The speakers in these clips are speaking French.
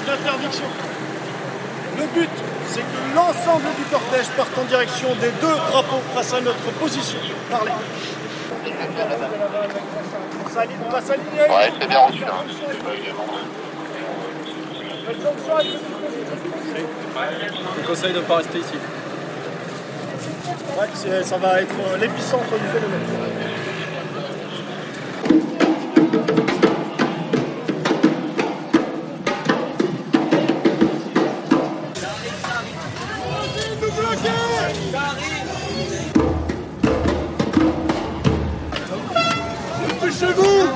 d'interdiction. Le but, c'est que l'ensemble du cortège parte en direction des deux drapeaux face à notre position. Parlez. On va s'aligner. Ouais, c'est bien reçu. Je conseille de ne pas rester ici. Ouais, ça va être l'épicentre du phénomène. Dépêchez-vous,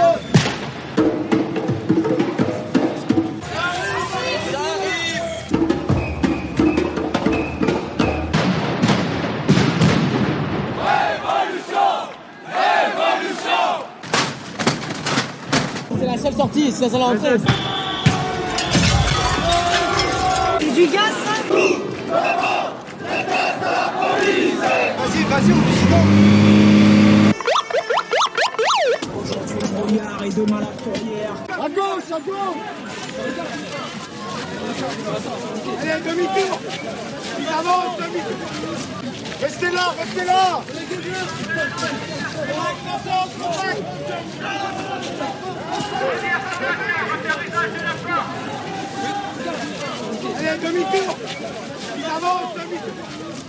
c'est la seule sortie, c'est la seule entrée. C'est du gaz, ça? Vas-y, on dit Aujourd'hui le brouillard et demain la fourrière. à gauche, à gauche. Allez, demi-tour. Il avance, demi-tour. Restez là, restez là. Allez, demi-tour. Il avance, demi-tour.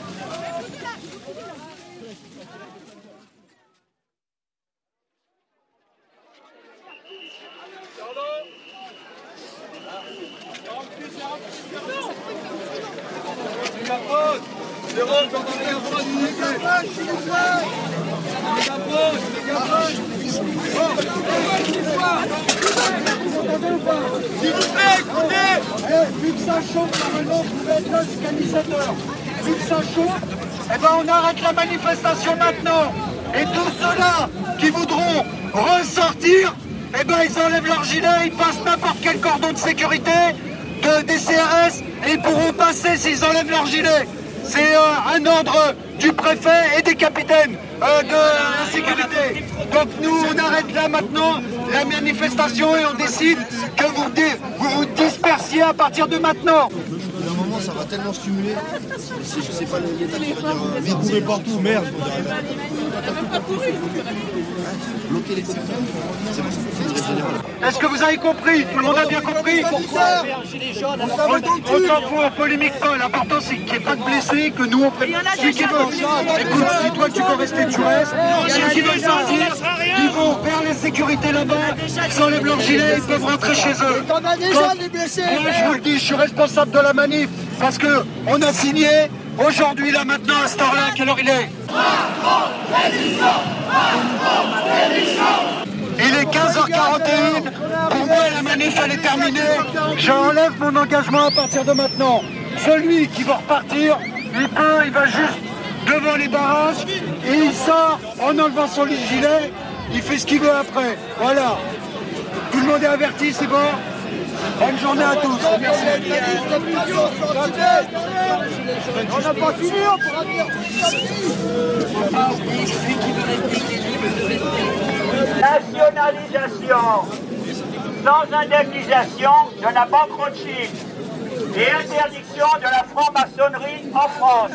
S'il vous plaît, écoutez. Vu que ça chauffe, normalement, vous pouvez être là jusqu'à 17h. Vu que ça chauffe, eh ben on arrête la manifestation maintenant. Et tous ceux-là qui voudront ressortir, eh ben ils enlèvent leur gilet, ils passent n'importe quel cordon de sécurité des CRS et ils pourront passer s'ils enlèvent leur gilet. C'est un ordre du préfet et des capitaines de la sécurité. Donc nous, on arrête là maintenant la manifestation et on décide que vous vous dispersiez à partir de maintenant. Il y a un moment, ça va tellement stimuler. Je sais pas l'état qui va dire. Mais courez partout, merde. Bloquer les secteurs. C'est bon, ça fait. Est-ce que vous avez compris? Tout le monde a bien compris? Pourquoi? On s'en fout, on polémique pas. L'important, c'est qu'il n'y ait pas de blessés, que nous on prépare. Ceux qui veulent, écoute, si toi tu veux rester, tu restes. Ceux qui veulent sortir, ils vont vers les sécurités là-bas, ils enlèvent leur gilet, ils peuvent rentrer chez eux. T'en as déjà des blessés. Moi, je vous le dis, je suis responsable de la manif parce que on a signé aujourd'hui, là, maintenant, à cette heure-là, quelle heure il est? Il est 15h41. Pour moi, la manif, elle est terminée. J'enlève mon engagement à partir de maintenant. Celui qui va repartir, il va juste devant les barrages et il sort en enlevant son gilet. Il fait ce qu'il veut après. Voilà. Tout le monde est averti, c'est bon? Bonne journée à tous. Merci. On n'a pas fini, on pourra dire. Nationalisation sans indemnisation de la banqueroute et interdiction de la franc-maçonnerie en France.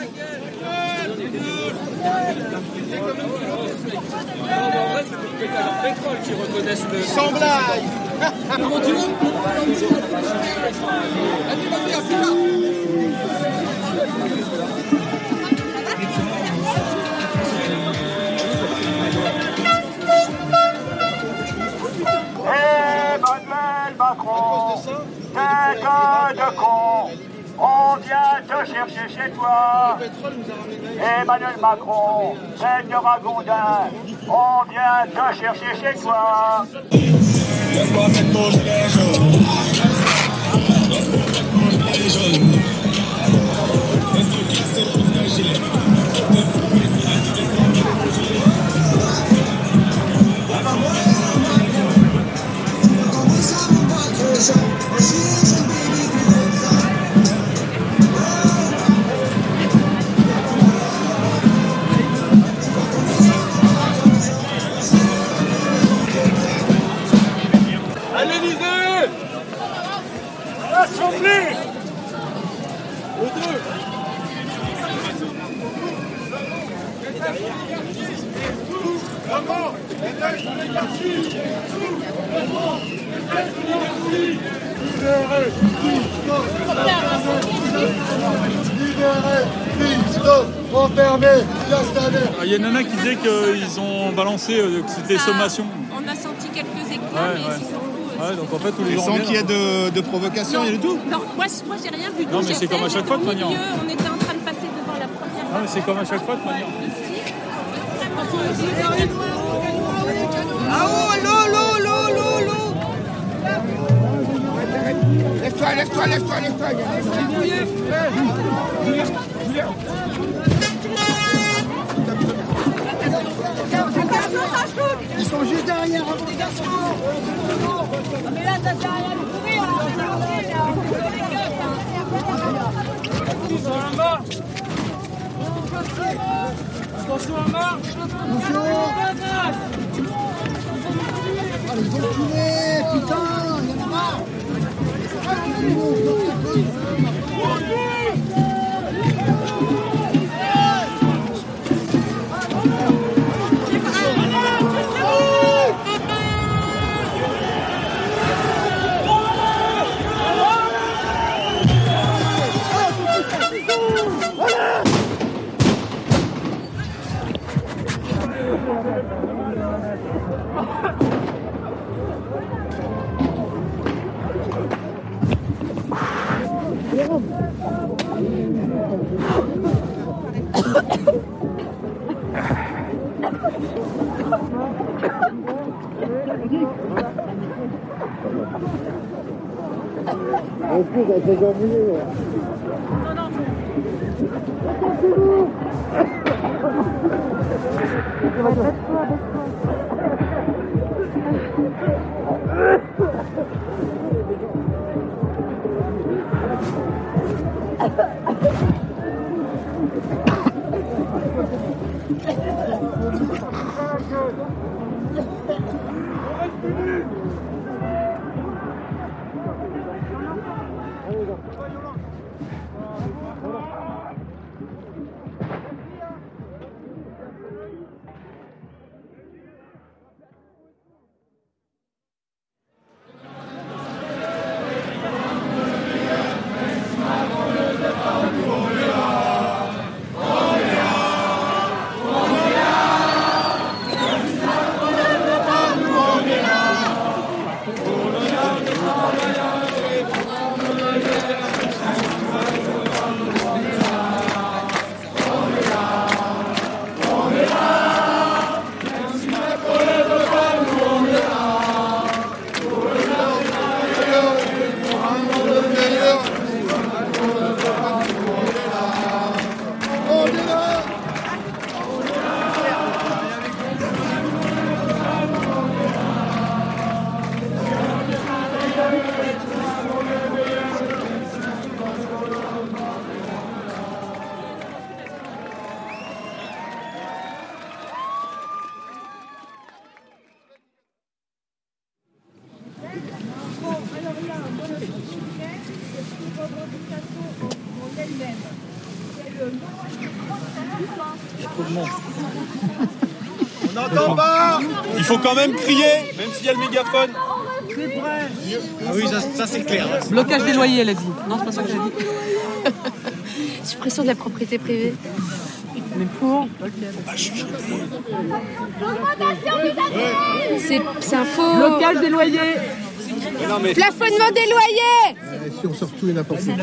Sans blague. Emmanuel Macron, tête de con, on vient te chercher chez toi. Emmanuel Macron, tête de ragondin, on vient te chercher chez toi. Laisse-moi faire manger les jaunes. Laisse-moi faire manger les jaunes. Laisse-moi casser pour faire gilet. rassembler aux deux. Maman, il y a Nana qui disait qu'ils ont balancé, que c'était sommation. On a senti quelques éclats, Ouais, mais ouais. c'est surtout... Ouais, donc en fait, tous les gens. Sans qu'il y ait de provocation, il y a du tout. Non, moi j'ai rien vu. Non, mais c'est comme à chaque fois, de manière. On était en train de passer devant la première. Non, mais c'est comme à chaque fois, de manière. Ah oh, l'eau. Lève-toi. Ils sont juste derrière. Mais là, ça sert à rien de courir. Attention à marche. Les enculés, putain, il y en a marre. On n'entend pas. Il faut quand même crier, même s'il y a le mégaphone. Ah oui, ça c'est clair. Blocage des loyers, elle a dit. Non, c'est pas ça que j'ai dit. Suppression de la propriété privée. Mais pour. C'est un faux. Blocage des loyers. Plafonnement des loyers. Si on sort tout et n'importe quoi.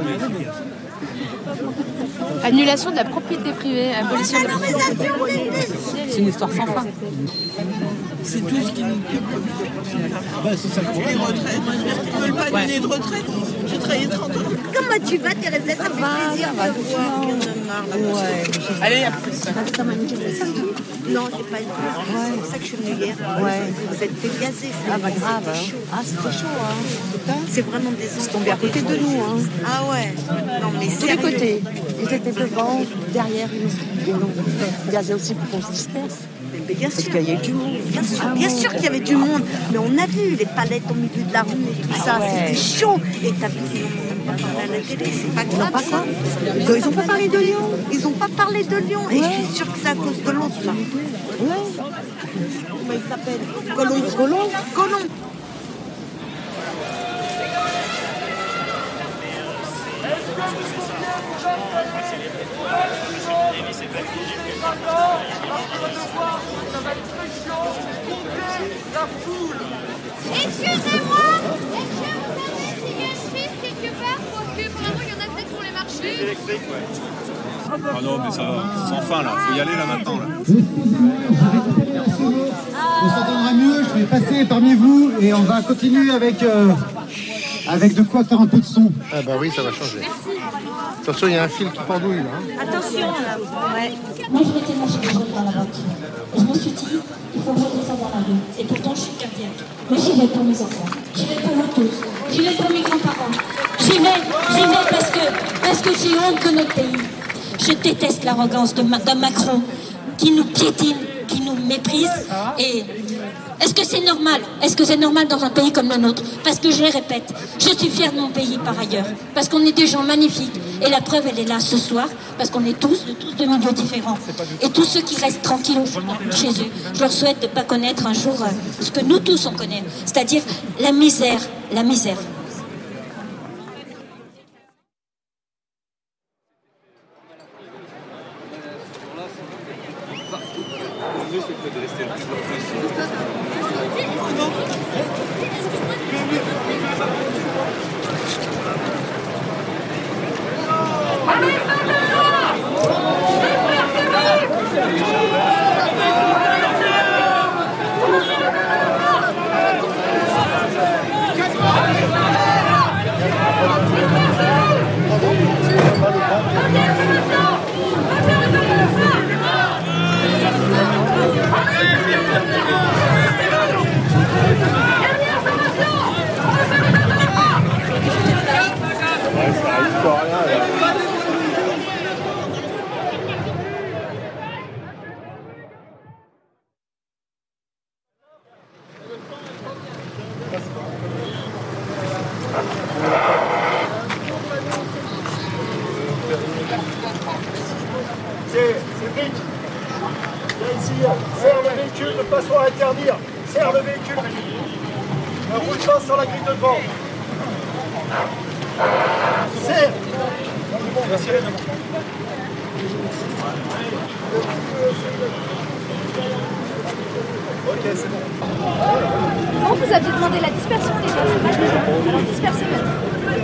Annulation de la propriété privée. Abolition de la propriété privée. C'est une histoire sans fin. C'est tout ce qui nous occupe. Les retraites. Ils ne veulent pas donner de retraite. J'ai travaillé 30 ans. Comment tu vas, Thérèse? Ça fait plaisir de te voir. Il y en a marre. Ouais. Allez, à plus. Non, j'ai pas eu. C'est pour ça que je suis venue hier. Ouais. Vous êtes fait gazer. Ah bah grave. Ah, c'était chaud, hein. C'est vraiment des C'est tombé à côté de nous, hein. Ah ouais. Non, mais Tous les côtés. Ils étaient devant, derrière, ils nous gazaient aussi pour qu'on se disperse. Mais bien sûr. Parce qu'il y a eu du monde. Bien sûr qu'il y avait du monde, mais on a vu les palettes au milieu de la rue et tout ça, c'était chaud. Et t'as vu à la télé, c'est pas grave ça. Ils ont pas parlé de Lyon. Ils ont pas parlé de Lyon. Et je suis sûre que c'est à cause de l'autre là. Comment il s'appelle? Colomb. Excusez-moi, est-ce que vous avez une fille quelque part? Parce que pour l'instant, il y en a peut-être pour les marchés. Ah non, mais ça va, sans fin là, faut y aller là maintenant. Là. On s'entendra mieux, je vais passer parmi vous et on va continuer avec de quoi faire un peu de son. Ah bah oui, ça va changer. Attention, il y a un fil qui pendouille là. Attention là. Ouais. Moi, je m'étais mangé des choses dans la voiture. Et je me suis dit, il faut que je descende dans la rue. Et pourtant, je suis cardiaque. Mais j'y vais pour mes enfants. J'y vais pour nous tous. J'y vais pour mes grands-parents. J'y vais parce que j'ai honte de notre pays. Je déteste l'arrogance d'un Macron qui nous piétine, qui nous méprise. Et est-ce que c'est normal? Est-ce que c'est normal dans un pays comme le nôtre? Parce que je le répète, je suis fière de mon pays par ailleurs. Parce qu'on est des gens magnifiques. Et la preuve, elle est là ce soir. Parce qu'on est tous de milieux différents. Et tous ceux qui restent tranquilles chez eux, je leur souhaite de ne pas connaître un jour ce que nous tous on connaît. C'est-à-dire la misère. La misère. Cédric, viens ici, serre le véhicule, ne pas soit interdire, serre le véhicule, ne roule pas sur la grille de devant. Serre. Ok, c'est bon. Non, vous aviez demandé la dispersion déjà, c'est pas déjà. Alors dispersez maintenant.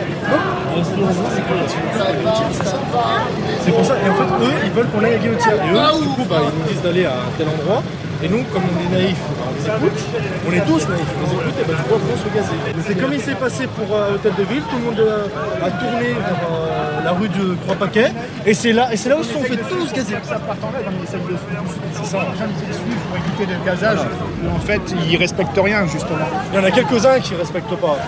C'est pour ça, et en fait, eux, ils veulent qu'on aille à Guillotière. Et eux, du coup, ils nous disent d'aller à tel endroit. Et nous, comme on est naïfs, on les écoute. On est tous naïfs, on les écoute, et je crois qu'on se gazer. C'est comme il s'est passé pour Hôtel de Ville, tout le monde a tourné vers la rue de Trois-Paquets. Et c'est là où ils se sont fait tous gazer. Ça partant-là, dans les salles de c'est ça. Les gens qui suivent pour éviter le gazage, en fait, ils respectent rien, justement. Il y en a quelques-uns qui ne respectent pas.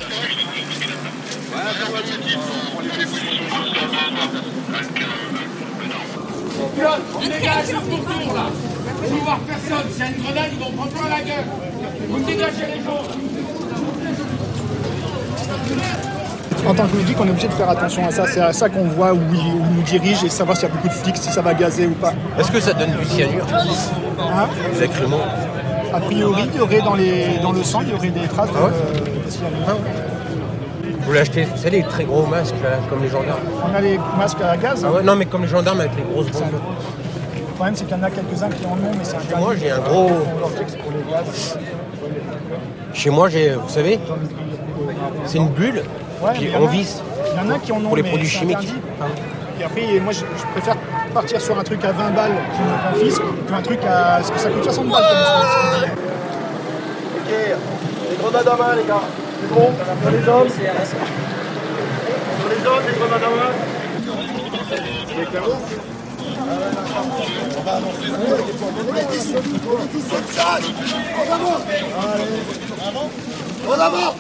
On dégage le faucon là. Vous ne voir personne. S'il y a une grenade, ils vont prendre plein la gueule. Vous dégagez les gens. En tant que flic, on est obligé de faire attention à ça. C'est à ça qu'on voit où ils nous dirigent et savoir s'il y a beaucoup de flics, si ça va gazer ou pas. Est-ce que ça donne du cyanure? Des lacrymos? A priori, il y aurait dans le sang, il y aurait des traces de cyanure. Vous l'achetez, vous savez, les très gros masques, là, comme les gendarmes. On a les masques à gaz. Ah ouais, non, mais comme les gendarmes avec les grosses bombes. Le problème, c'est qu'il y en a quelques-uns qui en ont, mais c'est un Chez moi, j'ai un gros... Chez moi, j'ai, vous savez, c'est une bulle, puis on visse. Il y en a qui en ont, pour les mais produits chimiques. Et après, moi, je préfère partir sur un truc à 20 balles qui me confisque qu'un truc à... Parce que ça coûte 60 balles. Ok, les grenades à main, les gars. C'est bon, sur les hommes. Sur les hommes, les grenades à main. On va avancer. En avant.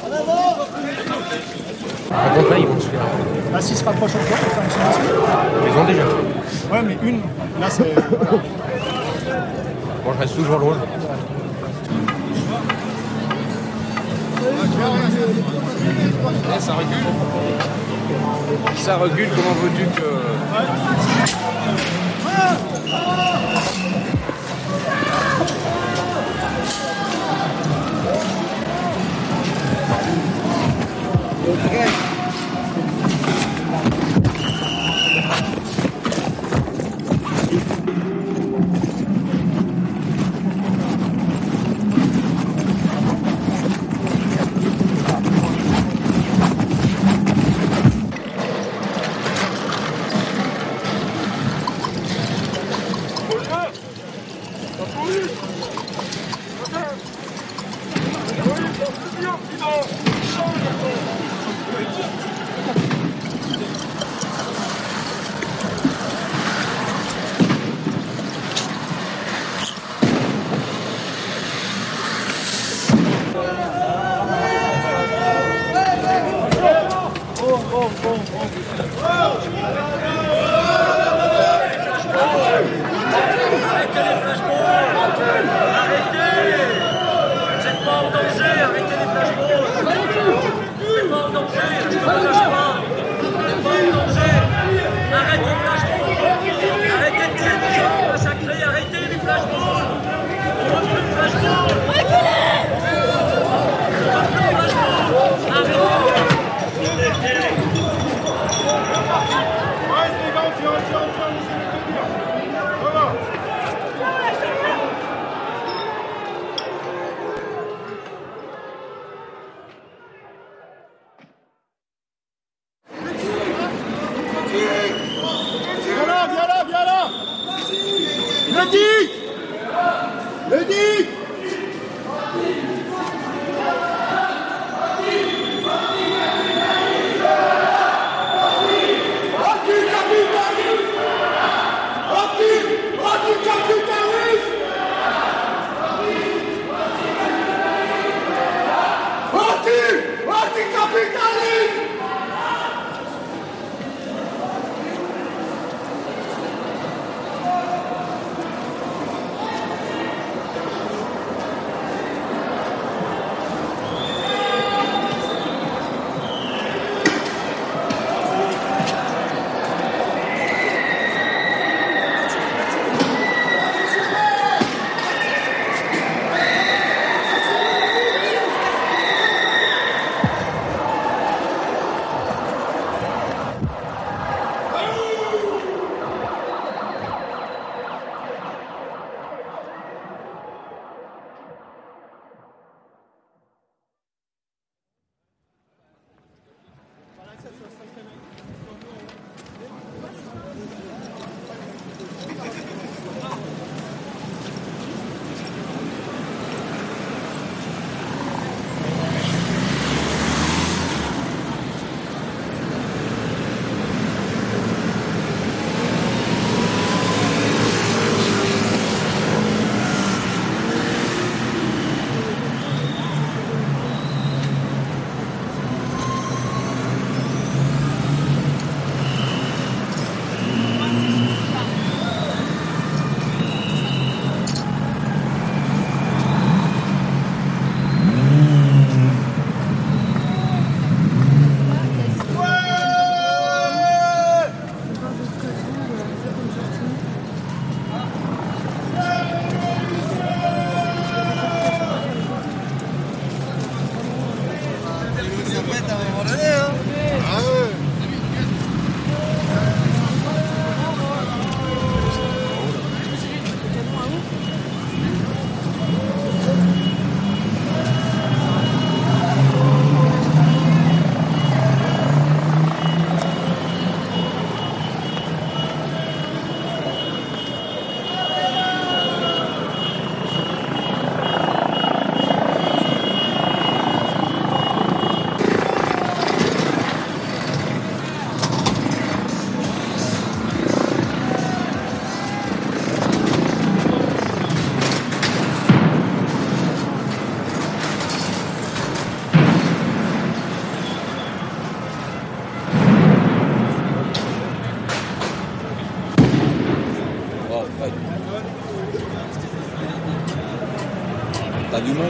Par contre, là, ils vont se faire... Là, s'ils se rapprochent au point, ils vont faire un son. Ils ont déjà. Ouais, mais une, là, c'est... Bon, reste toujours drôle. Ça recule. Ça recule, comment veux-tu que...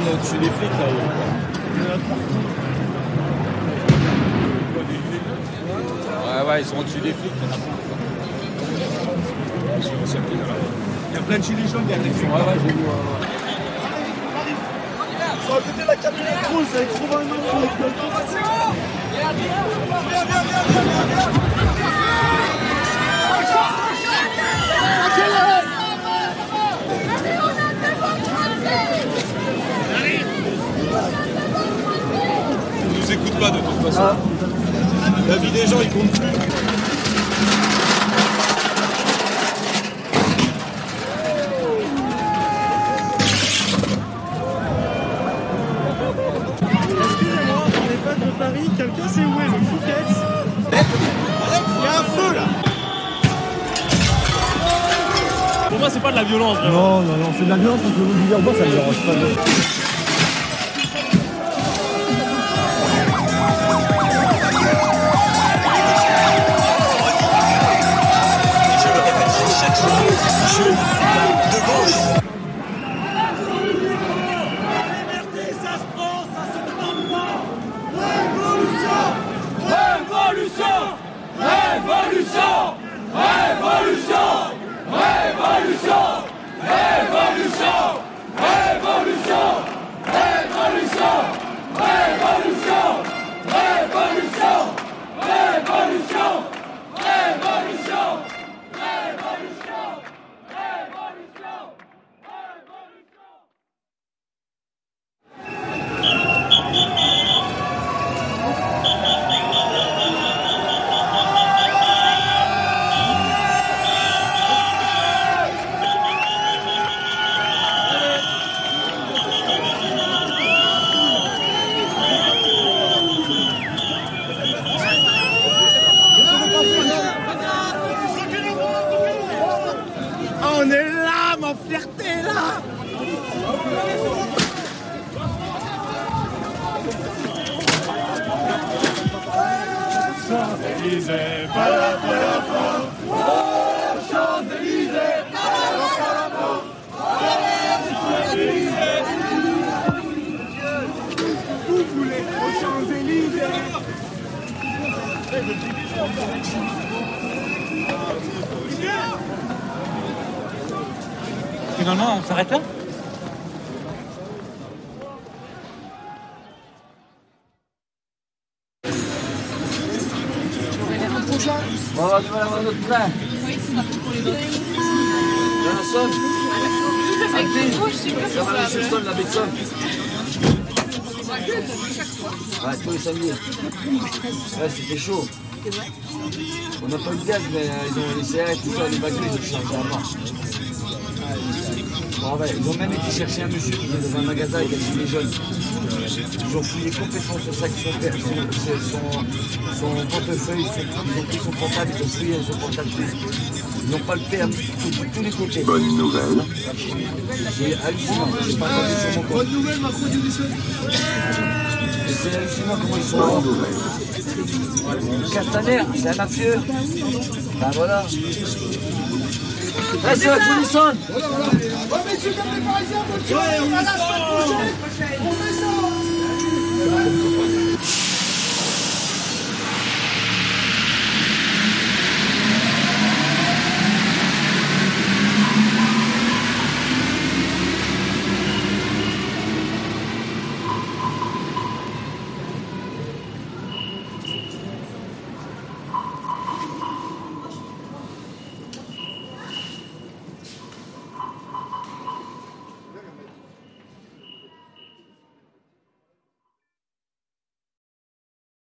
est au-dessus des flics là. Ouais, ils sont au-dessus des flics. Il y a plein de gilets jaunes derrière les flics. Ouais, j'ai vu. Ils sont à côté de la camionnette rouge, ça va être trop mal. Ils nous écoutent pas de toute façon. La vie des gens, ils comptent plus. Excusez-moi, on n'est pas de Paris, quelqu'un sait où est le Fouquet's? Il y a un feu là. Pour moi c'est pas de la violence vraiment. Non, c'est de la violence parce que le buveur boire ça me dérange pas. On est là, ma fierté là. Champs-Élysées, Champs-Élysées, vous voulez aux Champs-Élysées. Finalement, on s'arrête là? On va aller voir notre train. La sonne. Ça va aller sur la Bessonne. Ouais, tous les samedis. Ouais, c'était chaud. On n'a pas eu de gaz, mais ils ont laissé tout ça, les baguettes, ils ont changé à mort. Bon, ouais, ils ont même été chercher un monsieur qui était dans un magasin avec un gilet jaune. Ils ont fouillé complètement son sac, son portefeuille, ils ont pris son portable, ils ont fouillé son portable. Ils n'ont pas le permis de tous les côtés. Bonne nouvelle. C'est hallucinant, j'ai pas entendu sur mon compte. Bonne nouvelle, Macron du Bissonne. C'est hallucinant comment ils sont. Bonne nouvelle. Castaner, c'est un mafieux. Ben voilà. Là, c'est la Polisson. Oh, messieurs, comme les Parisiens, bonne soirée, on a la semaine prochaine.